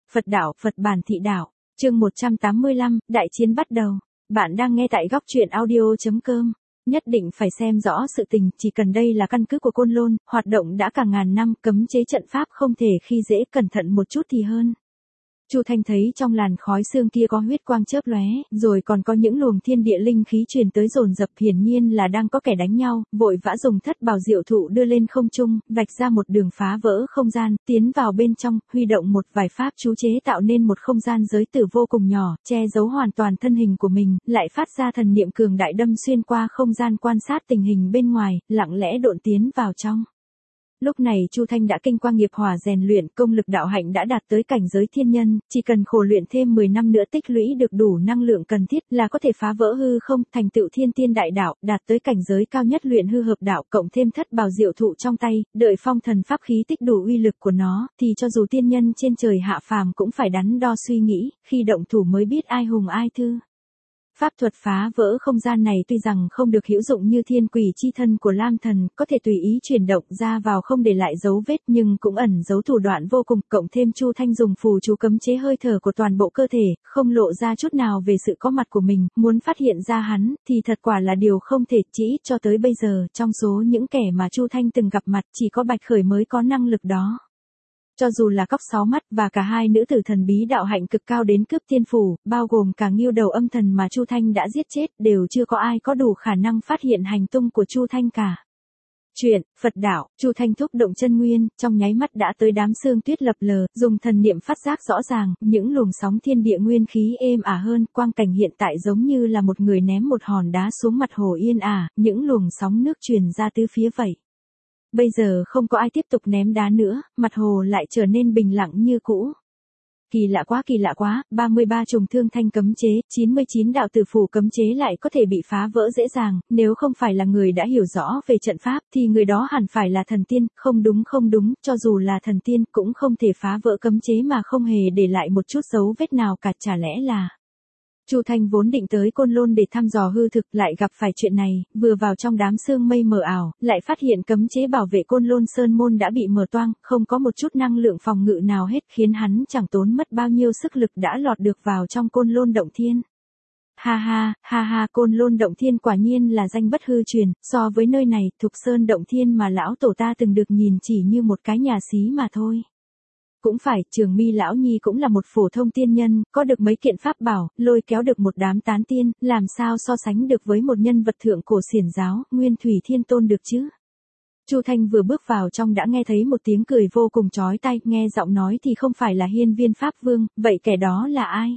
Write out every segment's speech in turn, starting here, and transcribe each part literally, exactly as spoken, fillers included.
Phật đạo, Phật bản thị đạo. Chương một trăm tám mươi lăm, đại chiến bắt đầu. Bạn đang nghe tại góc truyện audio chấm com. Nhất định phải xem rõ sự tình, chỉ cần đây là căn cứ của Côn Lôn, hoạt động đã cả ngàn năm, cấm chế trận pháp không thể khi dễ, cẩn thận một chút thì hơn. Chu Thanh thấy trong làn khói xương kia có huyết quang chớp lóe, rồi còn có những luồng thiên địa linh khí truyền tới dồn dập, hiển nhiên là đang có kẻ đánh nhau, vội vã dùng thất bảo diệu thụ đưa lên không trung, vạch ra một đường phá vỡ không gian, tiến vào bên trong, huy động một vài pháp chú chế tạo nên một không gian giới tử vô cùng nhỏ, che giấu hoàn toàn thân hình của mình, lại phát ra thần niệm cường đại đâm xuyên qua không gian quan sát tình hình bên ngoài, lặng lẽ độn tiến vào trong. Lúc này Chu Thanh đã kinh qua nghiệp hỏa rèn luyện, công lực đạo hạnh đã đạt tới cảnh giới thiên nhân, chỉ cần khổ luyện thêm mười năm nữa tích lũy được đủ năng lượng cần thiết là có thể phá vỡ hư không, thành tựu thiên tiên đại đạo, đạt tới cảnh giới cao nhất luyện hư hợp đạo, cộng thêm thất bảo diệu thụ trong tay, đợi phong thần pháp khí tích đủ uy lực của nó, thì cho dù tiên nhân trên trời hạ phàm cũng phải đắn đo suy nghĩ, khi động thủ mới biết ai hùng ai thư. Pháp thuật phá vỡ không gian này tuy rằng không được hữu dụng như thiên quỷ chi thân của Lam Thần, có thể tùy ý chuyển động ra vào không để lại dấu vết, nhưng cũng ẩn giấu thủ đoạn vô cùng, cộng thêm Chu Thanh dùng phù chú cấm chế hơi thở của toàn bộ cơ thể, không lộ ra chút nào về sự có mặt của mình, muốn phát hiện ra hắn, thì thật quả là điều không thể, chỉ ít cho tới bây giờ, trong số những kẻ mà Chu Thanh từng gặp mặt, chỉ có Bạch Khởi mới có năng lực đó. Cho dù là Cóc Sáu Mắt và cả hai nữ tử thần bí đạo hạnh cực cao đến cướp tiên phủ, bao gồm cả Ngưu Đầu Âm Thần mà Chu Thanh đã giết chết, đều chưa có ai có đủ khả năng phát hiện hành tung của Chu Thanh cả. Chuyện, Phật đạo, Chu Thanh thúc động chân nguyên, trong nháy mắt đã tới đám sương tuyết lập lờ, dùng thần niệm phát giác rõ ràng, những luồng sóng thiên địa nguyên khí êm ả hơn, quang cảnh hiện tại giống như là một người ném một hòn đá xuống mặt hồ yên ả, những luồng sóng nước truyền ra tứ phía vậy. Bây giờ không có ai tiếp tục ném đá nữa, mặt hồ lại trở nên bình lặng như cũ. Kỳ lạ quá kỳ lạ quá, ba mươi ba trùng thương thanh cấm chế, chín mươi chín đạo tử phủ cấm chế lại có thể bị phá vỡ dễ dàng, nếu không phải là người đã hiểu rõ về trận pháp thì người đó hẳn phải là thần tiên, không đúng không đúng, cho dù là thần tiên cũng không thể phá vỡ cấm chế mà không hề để lại một chút dấu vết nào cả, chả lẽ là... Chu Thanh vốn định tới Côn Lôn để thăm dò hư thực, lại gặp phải chuyện này, vừa vào trong đám sương mây mờ ảo, lại phát hiện cấm chế bảo vệ Côn Lôn Sơn Môn đã bị mở toang, không có một chút năng lượng phòng ngự nào hết, khiến hắn chẳng tốn mất bao nhiêu sức lực đã lọt được vào trong Côn Lôn Động Thiên. Ha ha, ha ha, Côn Lôn Động Thiên quả nhiên là danh bất hư truyền, so với nơi này, Thục Sơn Động Thiên mà lão tổ ta từng được nhìn chỉ như một cái nhà xí mà thôi. Cũng phải, Trường Mi lão nhi cũng là một phổ thông tiên nhân, có được mấy kiện pháp bảo, lôi kéo được một đám tán tiên, làm sao so sánh được với một nhân vật thượng cổ xiển giáo, Nguyên Thủy Thiên Tôn được chứ? Chu Thanh vừa bước vào trong đã nghe thấy một tiếng cười vô cùng chói tai, nghe giọng nói thì không phải là Hiên Viên Pháp Vương, vậy kẻ đó là ai?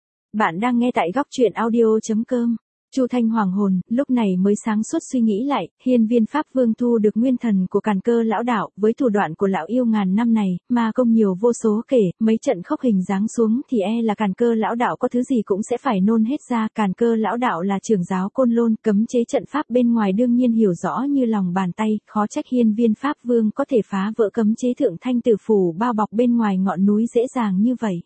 Bạn đang nghe tại góc truyện audio chấm com. Chu Thanh hoàng hồn, lúc này mới sáng suốt suy nghĩ lại, Hiên Viên Pháp Vương thu được nguyên thần của Càn Cơ lão đạo, với thủ đoạn của lão yêu ngàn năm này, mà công nhiều vô số kể, mấy trận khốc hình giáng xuống thì e là Càn Cơ lão đạo có thứ gì cũng sẽ phải nôn hết ra. Càn Cơ lão đạo là trưởng giáo Côn Lôn, cấm chế trận pháp bên ngoài đương nhiên hiểu rõ như lòng bàn tay, khó trách Hiên Viên Pháp Vương có thể phá vỡ cấm chế thượng thanh tử phủ bao bọc bên ngoài ngọn núi dễ dàng như vậy.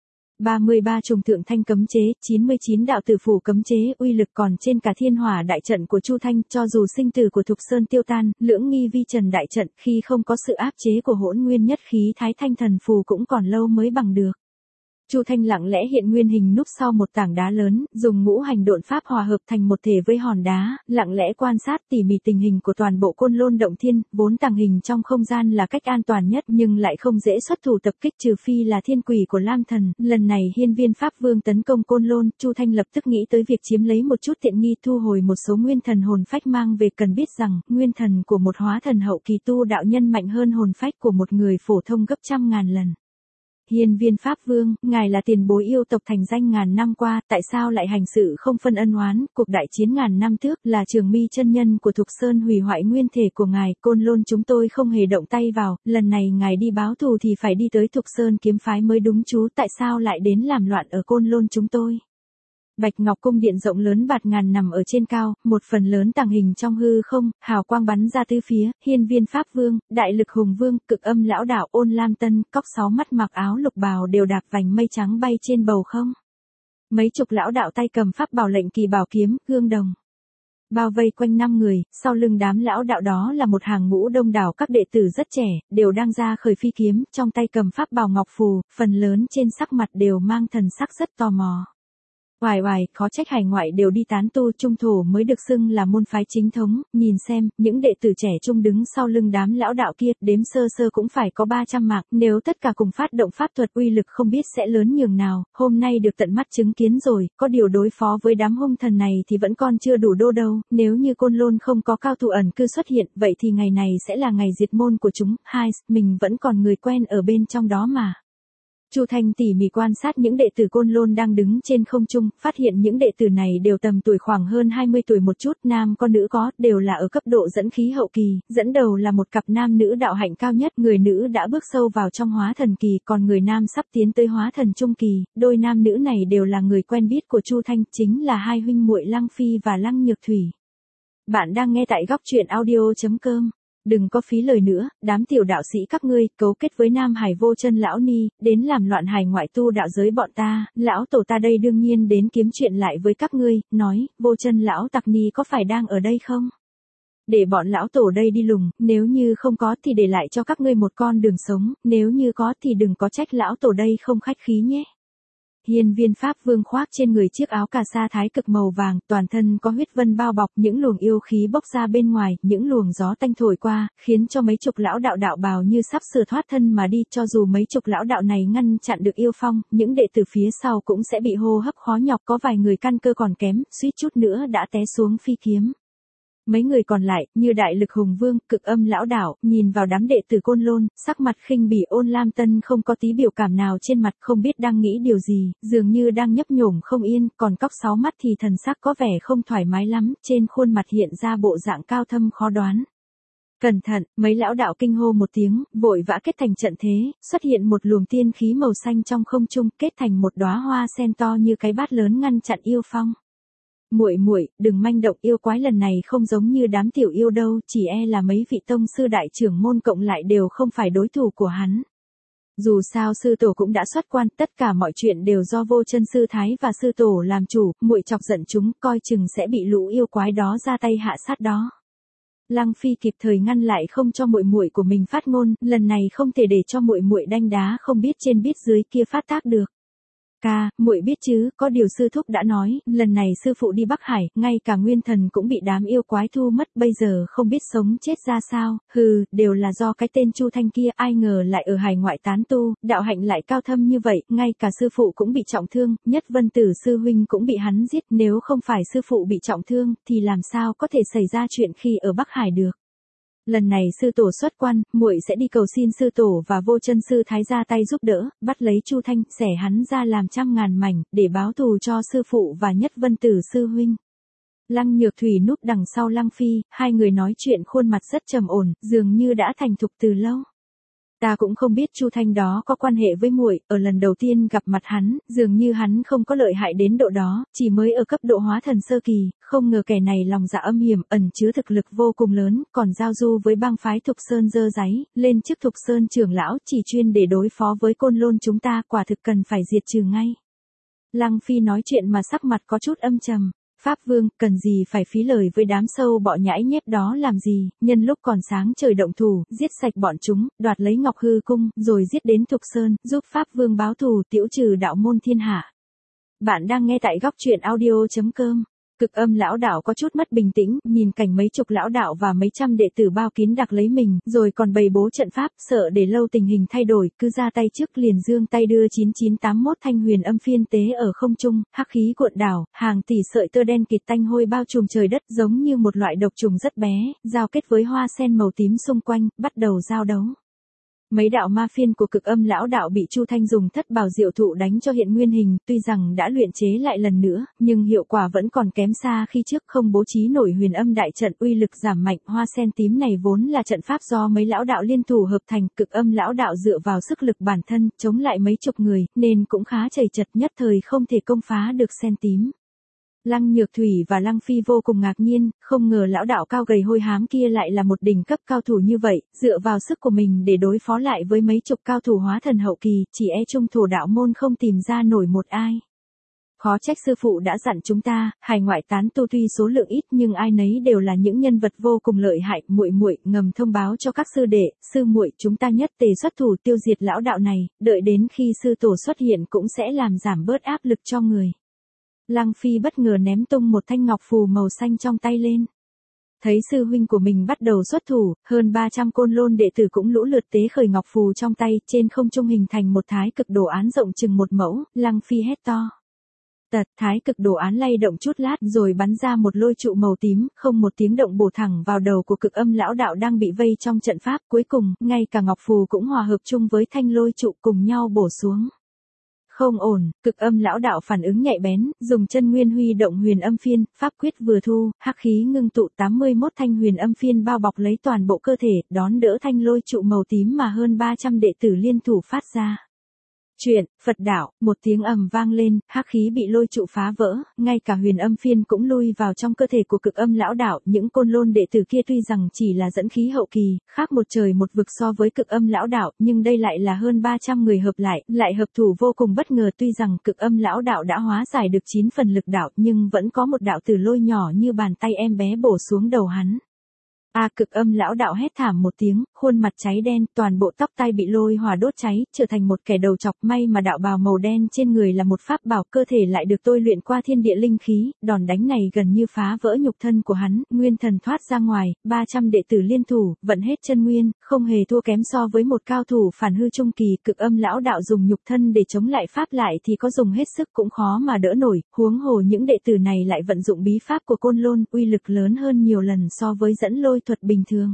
ba mươi ba trùng thượng thanh cấm chế, chín mươi chín đạo tử phủ cấm chế, uy lực còn trên cả thiên hỏa đại trận của Chu Thanh, cho dù sinh tử của Thục Sơn tiêu tan, lưỡng nghi vi trần đại trận khi không có sự áp chế của hỗn nguyên nhất khí thái thanh thần phù cũng còn lâu mới bằng được. Chu Thanh lặng lẽ hiện nguyên hình núp sau một tảng đá lớn, dùng ngũ hành độn pháp hòa hợp thành một thể với hòn đá, lặng lẽ quan sát tỉ mỉ tình hình của toàn bộ Côn Lôn Động Thiên, vốn tàng hình trong không gian là cách an toàn nhất nhưng lại không dễ xuất thủ tập kích trừ phi là thiên quỷ của Lam Thần. Lần này Hiên Viên Pháp Vương tấn công Côn Lôn, Chu Thanh lập tức nghĩ tới việc chiếm lấy một chút tiện nghi, thu hồi một số nguyên thần hồn phách mang về. Cần biết rằng, nguyên thần của một hóa thần hậu kỳ tu đạo nhân mạnh hơn hồn phách của một người phổ thông gấp trăm ngàn lần. Hiên Viên Pháp Vương, ngài là tiền bối yêu tộc thành danh ngàn năm qua, tại sao lại hành sự không phân ân oán? Cuộc đại chiến ngàn năm trước là Trường Mi chân nhân của Thục Sơn hủy hoại nguyên thể của ngài, Côn Lôn chúng tôi không hề động tay vào, lần này ngài đi báo thù thì phải đi tới Thục Sơn kiếm phái mới đúng chú, tại sao lại đến làm loạn ở Côn Lôn chúng tôi? Bạch Ngọc cung điện rộng lớn bạt ngàn nằm ở trên cao, một phần lớn tàng hình trong hư không, hào quang bắn ra tứ phía, Hiên Viên Pháp Vương, Đại Lực Hùng Vương, Cực Âm lão đạo, Ôn Lam Tân, Cóc Sáu Mắt mặc áo lục bào đều đạp vành mây trắng bay trên bầu không. Mấy chục lão đạo tay cầm pháp bảo lệnh kỳ bảo kiếm, gương đồng. Bao vây quanh năm người, sau lưng đám lão đạo đó là một hàng ngũ đông đảo các đệ tử rất trẻ, đều đang ra khởi phi kiếm, trong tay cầm pháp bào ngọc phù, phần lớn trên sắc mặt đều mang thần sắc rất tò mò. Oài oài, khó trách hải ngoại đều đi tán tu, trung thổ mới được xưng là môn phái chính thống, nhìn xem, những đệ tử trẻ trung đứng sau lưng đám lão đạo kia, đếm sơ sơ cũng phải có ba trăm mạng, nếu tất cả cùng phát động pháp thuật uy lực không biết sẽ lớn nhường nào, hôm nay được tận mắt chứng kiến rồi, có điều đối phó với đám hung thần này thì vẫn còn chưa đủ đô đâu, nếu như Côn Lôn không có cao thủ ẩn cư xuất hiện, vậy thì ngày này sẽ là ngày diệt môn của chúng, hai, mình vẫn còn người quen ở bên trong đó mà. Chu Thanh tỉ mỉ quan sát những đệ tử Côn Lôn đang đứng trên không trung, phát hiện những đệ tử này đều tầm tuổi khoảng hơn hai mươi tuổi một chút, nam có nữ có, đều là ở cấp độ dẫn khí hậu kỳ, dẫn đầu là một cặp nam nữ đạo hạnh cao nhất, người nữ đã bước sâu vào trong hóa thần kỳ, còn người nam sắp tiến tới hóa thần trung kỳ, đôi nam nữ này đều là người quen biết của Chu Thanh, chính là hai huynh muội Lăng Phi và Lăng Nhược Thủy. Bạn đang nghe tại góc truyện audio chấm com. Đừng có phí lời nữa, đám tiểu đạo sĩ các ngươi, cấu kết với Nam Hải Vô Chân lão ni, đến làm loạn hải ngoại tu đạo giới bọn ta, lão tổ ta đây đương nhiên đến kiếm chuyện lại với các ngươi, nói, Vô Chân lão tặc ni có phải đang ở đây không? Để bọn lão tổ đây đi lùng, nếu như không có thì để lại cho các ngươi một con đường sống, nếu như có thì đừng có trách lão tổ đây không khách khí nhé. Hiên Viên Pháp Vương khoác trên người chiếc áo cà sa thái cực màu vàng, toàn thân có huyết vân bao bọc, những luồng yêu khí bốc ra bên ngoài, những luồng gió tanh thổi qua, khiến cho mấy chục lão đạo đạo bào như sắp sửa thoát thân mà đi, cho dù mấy chục lão đạo này ngăn chặn được yêu phong, những đệ tử phía sau cũng sẽ bị hô hấp khó nhọc, có vài người căn cơ còn kém, suýt chút nữa đã té xuống phi kiếm. Mấy người còn lại, như Đại Lực Hùng Vương, Cực Âm lão đạo, nhìn vào đám đệ tử Côn Lôn, sắc mặt khinh bỉ. Ôn Lam Tân không có tí biểu cảm nào trên mặt, không biết đang nghĩ điều gì, dường như đang nhấp nhổm không yên, còn Cóc Sáu Mắt thì thần sắc có vẻ không thoải mái lắm, trên khuôn mặt hiện ra bộ dạng cao thâm khó đoán. Cẩn thận, mấy lão đạo kinh hô một tiếng, vội vã kết thành trận thế, xuất hiện một luồng tiên khí màu xanh trong không trung, kết thành một đóa hoa sen to như cái bát lớn ngăn chặn yêu phong. Muội muội, đừng manh động, yêu quái lần này không giống như đám tiểu yêu đâu, chỉ e là mấy vị tông sư đại trưởng môn cộng lại đều không phải đối thủ của hắn. Dù sao sư tổ cũng đã xuất quan, tất cả mọi chuyện đều do Vô Chân sư thái và sư tổ làm chủ, muội chọc giận chúng, coi chừng sẽ bị lũ yêu quái đó ra tay hạ sát đó. Lăng Phi kịp thời ngăn lại không cho muội muội của mình phát ngôn, lần này không thể để cho muội muội đanh đá không biết trên biết dưới kia phát tác được. Ca, muội biết chứ, có điều sư thúc đã nói, lần này sư phụ đi Bắc Hải, ngay cả nguyên thần cũng bị đám yêu quái thu mất, bây giờ không biết sống chết ra sao, hừ, đều là do cái tên Chu Thanh kia, ai ngờ lại ở hải ngoại tán tu, đạo hạnh lại cao thâm như vậy, ngay cả sư phụ cũng bị trọng thương, Nhất Vân Tử sư huynh cũng bị hắn giết, nếu không phải sư phụ bị trọng thương, thì làm sao có thể xảy ra chuyện khi ở Bắc Hải được. Lần này sư tổ xuất quan, muội sẽ đi cầu xin sư tổ và Vô Chân sư thái ra tay giúp đỡ, bắt lấy Chu Thanh, xẻ hắn ra làm trăm ngàn mảnh, để báo thù cho sư phụ và Nhất Vân Tử sư huynh. Lăng Nhược Thủy núp đằng sau Lăng Phi, hai người nói chuyện khuôn mặt rất trầm ổn, dường như đã thành thục từ lâu. Ta cũng không biết Chu Thanh đó có quan hệ với muội, ở lần đầu tiên gặp mặt hắn, dường như hắn không có lợi hại đến độ đó, chỉ mới ở cấp độ hóa thần sơ kỳ, không ngờ kẻ này lòng dạ âm hiểm, ẩn chứa thực lực vô cùng lớn, còn giao du với bang phái Thục Sơn dơ dáy, lên chức Thục Sơn trưởng lão, chỉ chuyên để đối phó với Côn Lôn chúng ta, quả thực cần phải diệt trừ ngay. Lăng Phi nói chuyện mà sắc mặt có chút âm trầm. Pháp Vương, cần gì phải phí lời với đám sâu bọ nhãi nhép đó làm gì, nhân lúc còn sáng trời động thủ, giết sạch bọn chúng, đoạt lấy Ngọc Hư Cung, rồi giết đến Thục Sơn, giúp Pháp Vương báo thù, tiễu trừ đạo môn thiên hạ. Bạn đang nghe tại góc truyện audio chấm com. Cực Âm lão đạo có chút mất bình tĩnh, nhìn cảnh mấy chục lão đạo và mấy trăm đệ tử bao kín đặc lấy mình, rồi còn bày bố trận pháp, sợ để lâu tình hình thay đổi, cứ ra tay trước liền giương tay đưa chín chín tám mốt thanh huyền âm phiên tế ở không trung, hắc khí cuộn đảo, hàng tỷ sợi tơ đen kịt tanh hôi bao trùm trời đất, giống như một loại độc trùng rất bé, giao kết với hoa sen màu tím xung quanh, bắt đầu giao đấu. Mấy đạo ma phiên của Cực Âm lão đạo bị Chu Thanh dùng thất bảo diệu thụ đánh cho hiện nguyên hình, tuy rằng đã luyện chế lại lần nữa, nhưng hiệu quả vẫn còn kém xa khi trước, không bố trí nổi huyền âm đại trận, uy lực giảm mạnh. Hoa sen tím này vốn là trận pháp do mấy lão đạo liên thủ hợp thành, Cực Âm lão đạo dựa vào sức lực bản thân, chống lại mấy chục người, nên cũng khá chầy chật, nhất thời không thể công phá được sen tím. Lăng Nhược Thủy và Lăng Phi vô cùng ngạc nhiên, không ngờ lão đạo cao gầy hôi hám kia lại là một đỉnh cấp cao thủ như vậy, dựa vào sức của mình để đối phó lại với mấy chục cao thủ hóa thần hậu kỳ, chỉ e trung thổ đạo môn không tìm ra nổi một ai. Khó trách sư phụ đã dặn chúng ta, hải ngoại tán tu tuy số lượng ít nhưng ai nấy đều là những nhân vật vô cùng lợi hại, muội muội ngầm thông báo cho các sư đệ, sư muội chúng ta nhất tề xuất thủ tiêu diệt lão đạo này, đợi đến khi sư tổ xuất hiện cũng sẽ làm giảm bớt áp lực cho người. Lăng Phi bất ngờ ném tung một thanh ngọc phù màu xanh trong tay lên. Thấy sư huynh của mình bắt đầu xuất thủ, hơn ba trăm côn lôn đệ tử cũng lũ lượt tế khởi ngọc phù trong tay, trên không trung hình thành một thái cực đồ án rộng chừng một mẫu, Lăng Phi hét to. Tật, thái cực đồ án lay động chút lát rồi bắn ra một lôi trụ màu tím, không một tiếng động bổ thẳng vào đầu của cực âm lão đạo đang bị vây trong trận pháp, cuối cùng, ngay cả ngọc phù cũng hòa hợp chung với thanh lôi trụ cùng nhau bổ xuống. Không ổn, cực âm lão đạo phản ứng nhạy bén, dùng chân nguyên huy động huyền âm phiên, pháp quyết vừa thu, hắc khí ngưng tụ tám mươi mốt thanh huyền âm phiên bao bọc lấy toàn bộ cơ thể, đón đỡ thanh lôi trụ màu tím mà hơn ba trăm đệ tử liên thủ phát ra. Chuyện, Phật đạo, một tiếng ầm vang lên, hắc khí bị lôi trụ phá vỡ, ngay cả huyền âm phiên cũng lui vào trong cơ thể của cực âm lão đạo, những côn lôn đệ tử kia tuy rằng chỉ là dẫn khí hậu kỳ, khác một trời một vực so với cực âm lão đạo, nhưng đây lại là hơn ba trăm người hợp lại, lại hợp thủ vô cùng bất ngờ, tuy rằng cực âm lão đạo đã hóa giải được chín phần lực đạo, nhưng vẫn có một đạo tử lôi nhỏ như bàn tay em bé bổ xuống đầu hắn. A à, cực âm lão đạo hét thảm một tiếng, khuôn mặt cháy đen, toàn bộ tóc tai bị lôi hỏa đốt cháy, trở thành một kẻ đầu chọc, may mà đạo bào màu đen trên người là một pháp bảo, cơ thể lại được tôi luyện qua thiên địa linh khí, đòn đánh này gần như phá vỡ nhục thân của hắn, nguyên thần thoát ra ngoài, ba trăm đệ tử liên thủ, vận hết chân nguyên, không hề thua kém so với một cao thủ phản hư trung kỳ, cực âm lão đạo dùng nhục thân để chống lại pháp lại thì có dùng hết sức cũng khó mà đỡ nổi, huống hồ những đệ tử này lại vận dụng bí pháp của côn lôn, uy lực lớn hơn nhiều lần so với dẫn lôi thuật bình thường.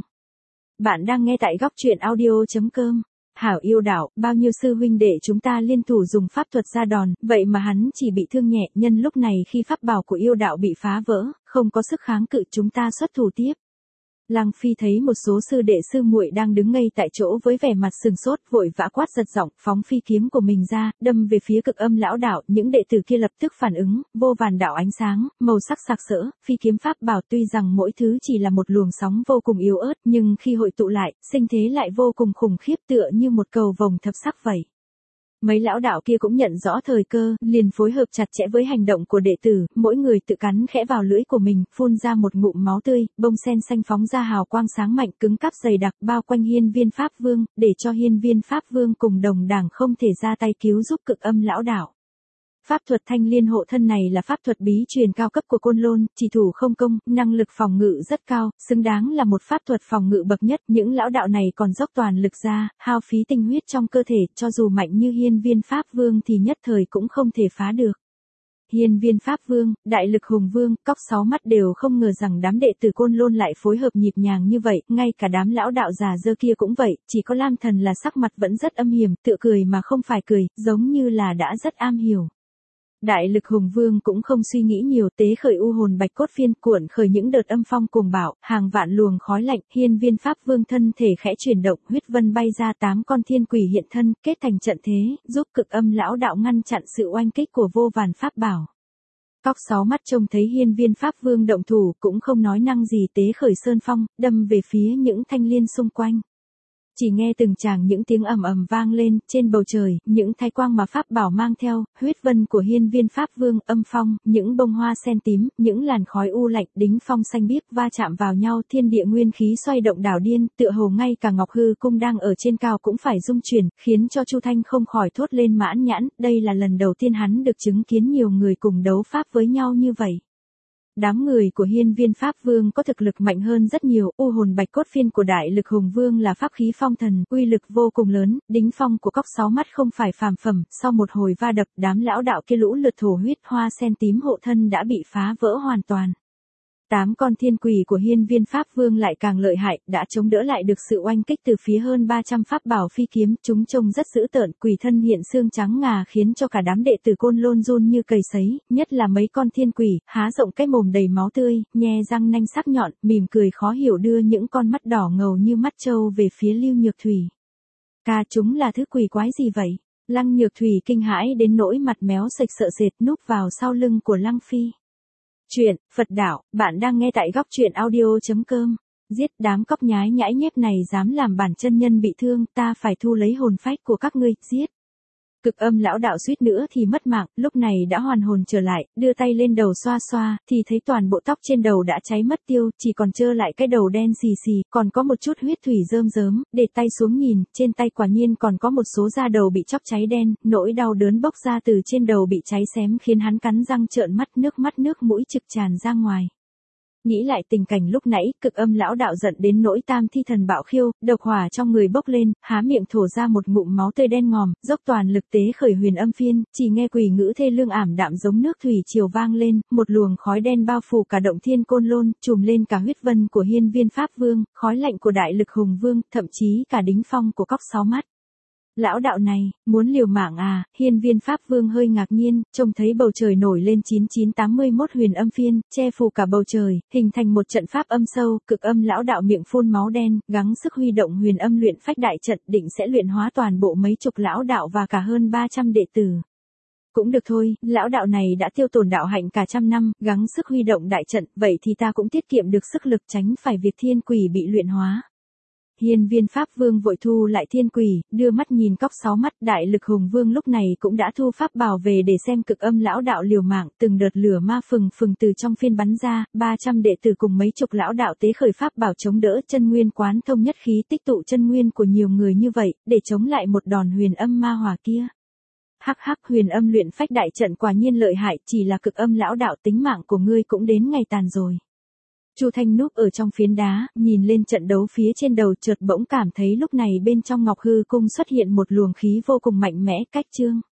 Bạn đang nghe tại góc truyện audio chấm com. Hảo yêu đạo, bao nhiêu sư huynh đệ chúng ta liên thủ dùng pháp thuật ra đòn, vậy mà hắn chỉ bị thương nhẹ, nhân lúc này khi pháp bảo của yêu đạo bị phá vỡ, không có sức kháng cự chúng ta xuất thủ tiếp. Lăng Phi thấy một số sư đệ sư muội đang đứng ngây tại chỗ với vẻ mặt sừng sốt, vội vã quát giật giọng, phóng phi kiếm của mình ra, đâm về phía cực âm lão đạo, những đệ tử kia lập tức phản ứng, vô vàn đạo ánh sáng, màu sắc sặc sỡ, phi kiếm pháp bảo tuy rằng mỗi thứ chỉ là một luồng sóng vô cùng yếu ớt, nhưng khi hội tụ lại, sinh thế lại vô cùng khủng khiếp tựa như một cầu vồng thập sắc vậy. Mấy lão đạo kia cũng nhận rõ thời cơ, liền phối hợp chặt chẽ với hành động của đệ tử, mỗi người tự cắn khẽ vào lưỡi của mình, phun ra một ngụm máu tươi, bông sen xanh phóng ra hào quang sáng mạnh cứng cáp dày đặc bao quanh hiên viên pháp vương, để cho hiên viên pháp vương cùng đồng đảng không thể ra tay cứu giúp cực âm lão đạo. Pháp thuật thanh liên hộ thân này là pháp thuật bí truyền cao cấp của côn lôn, chỉ thủ không công, năng lực phòng ngự rất cao, xứng đáng là một pháp thuật phòng ngự bậc nhất. Những lão đạo này còn dốc toàn lực ra, hao phí tinh huyết trong cơ thể, cho dù mạnh như hiên viên pháp vương thì nhất thời cũng không thể phá được. Hiên viên pháp vương, đại lực hùng vương, cóc sáu mắt đều không ngờ rằng đám đệ tử côn lôn lại phối hợp nhịp nhàng như vậy, ngay cả đám lão đạo già dơ kia cũng vậy, chỉ có Lam Thần là sắc mặt vẫn rất âm hiểm, tựa cười mà không phải cười, giống như là đã rất am hiểu. Đại lực hùng vương cũng không suy nghĩ nhiều, tế khởi u hồn bạch cốt phiên, cuộn khởi những đợt âm phong cuồng bạo, hàng vạn luồng khói lạnh, hiên viên pháp vương thân thể khẽ chuyển động, huyết vân bay ra, tám con thiên quỷ hiện thân, kết thành trận thế, giúp cực âm lão đạo ngăn chặn sự oanh kích của vô vàn pháp bảo. Cóc sáu mắt trông thấy hiên viên pháp vương động thủ, cũng không nói năng gì, tế khởi sơn phong, đâm về phía những thanh liên xung quanh. Chỉ nghe từng tràng những tiếng ầm ầm vang lên, trên bầu trời, những thái quang mà pháp bảo mang theo, huyết vân của hiên viên pháp vương, âm phong, những bông hoa sen tím, những làn khói u lạnh, đính phong xanh biếc va chạm vào nhau, thiên địa nguyên khí xoay động đảo điên, tựa hồ ngay cả Ngọc Hư cung đang ở trên cao cũng phải rung chuyển, khiến cho Chu Thanh không khỏi thốt lên mãn nhãn, đây là lần đầu tiên hắn được chứng kiến nhiều người cùng đấu pháp với nhau như vậy. Đám người của hiên viên pháp vương có thực lực mạnh hơn rất nhiều, u hồn bạch cốt phiên của đại lực hùng vương là pháp khí phong thần, uy lực vô cùng lớn, đính phong của cóc sáu mắt không phải phàm phẩm, sau một hồi va đập, đám lão đạo kia lũ lượt thổ huyết, hoa sen tím hộ thân đã bị phá vỡ hoàn toàn. Tám con thiên quỷ của hiên viên pháp vương lại càng lợi hại, đã chống đỡ lại được sự oanh kích từ phía hơn ba trăm pháp bảo phi kiếm, chúng trông rất dữ tợn, quỷ thân hiện xương trắng ngà khiến cho cả đám đệ tử côn lôn run như cầy sấy, nhất là mấy con thiên quỷ, há rộng cái mồm đầy máu tươi, nhe răng nanh sắc nhọn, mỉm cười khó hiểu đưa những con mắt đỏ ngầu như mắt trâu về phía Lưu Nhược Thủy. Ca chúng là thứ quỷ quái gì vậy? Lăng Nhược Thủy kinh hãi đến nỗi mặt méo sệch sợ sệt núp vào sau lưng của Lăng Phi. Chuyện, Phật đạo, bạn đang nghe tại góc truyện audio chấm com. Giết đám cóc nhái nhãi nhép này dám làm bản chân nhân bị thương, ta phải thu lấy hồn phách của các ngươi, giết. Cực âm lão đạo suýt nữa thì mất mạng, lúc này đã hoàn hồn trở lại, đưa tay lên đầu xoa xoa, thì thấy toàn bộ tóc trên đầu đã cháy mất tiêu, chỉ còn trơ lại cái đầu đen xì xì, còn có một chút huyết thủy rơm rớm, để tay xuống nhìn, trên tay quả nhiên còn có một số da đầu bị chóc cháy đen, nỗi đau đớn bốc ra từ trên đầu bị cháy xém khiến hắn cắn răng trợn mắt, nước mắt nước mũi trực tràn ra ngoài. Nghĩ lại tình cảnh lúc nãy, cực âm lão đạo giận đến nỗi tam thi thần bạo khiêu, độc hỏa trong người bốc lên, há miệng thổ ra một ngụm máu tươi đen ngòm, dốc toàn lực tế khởi huyền âm phiên, chỉ nghe quỷ ngữ thê lương ảm đạm giống nước thủy triều vang lên, một luồng khói đen bao phủ cả động thiên côn lôn, trùm lên cả huyết vân của hiên viên pháp vương, khói lạnh của đại lực hùng vương, thậm chí cả đính phong của cóc sáu mắt. Lão đạo này, muốn liều mạng à, hiên viên pháp vương hơi ngạc nhiên, trông thấy bầu trời nổi lên chín chín tám mươi mốt huyền âm phiên, che phủ cả bầu trời, hình thành một trận pháp âm sâu, cực âm lão đạo miệng phun máu đen, gắng sức huy động huyền âm luyện phách đại trận định sẽ luyện hóa toàn bộ mấy chục lão đạo và cả hơn ba trăm đệ tử. Cũng được thôi, lão đạo này đã tiêu tổn đạo hạnh cả trăm năm, gắng sức huy động đại trận, vậy thì ta cũng tiết kiệm được sức lực tránh phải việc thiên quỷ bị luyện hóa. Hiên viên pháp vương vội thu lại thiên quỷ, đưa mắt nhìn cóc sáu mắt, đại lực hùng vương lúc này cũng đã thu pháp bảo về để xem cực âm lão đạo liều mạng, từng đợt lửa ma phừng phừng từ trong phiên bắn ra, ba trăm đệ tử cùng mấy chục lão đạo tế khởi pháp bảo chống đỡ, chân nguyên quán thông nhất khí tích tụ chân nguyên của nhiều người như vậy, để chống lại một đòn huyền âm ma hỏa kia. Hắc hắc, huyền âm luyện phách đại trận quả nhiên lợi hại, chỉ là cực âm lão đạo, tính mạng của ngươi cũng đến ngày tàn rồi. Chu Thanh núp ở trong phiến đá, nhìn lên trận đấu phía trên đầu, chợt bỗng cảm thấy lúc này bên trong Ngọc Hư Cung xuất hiện một luồng khí vô cùng mạnh mẽ, cách chương.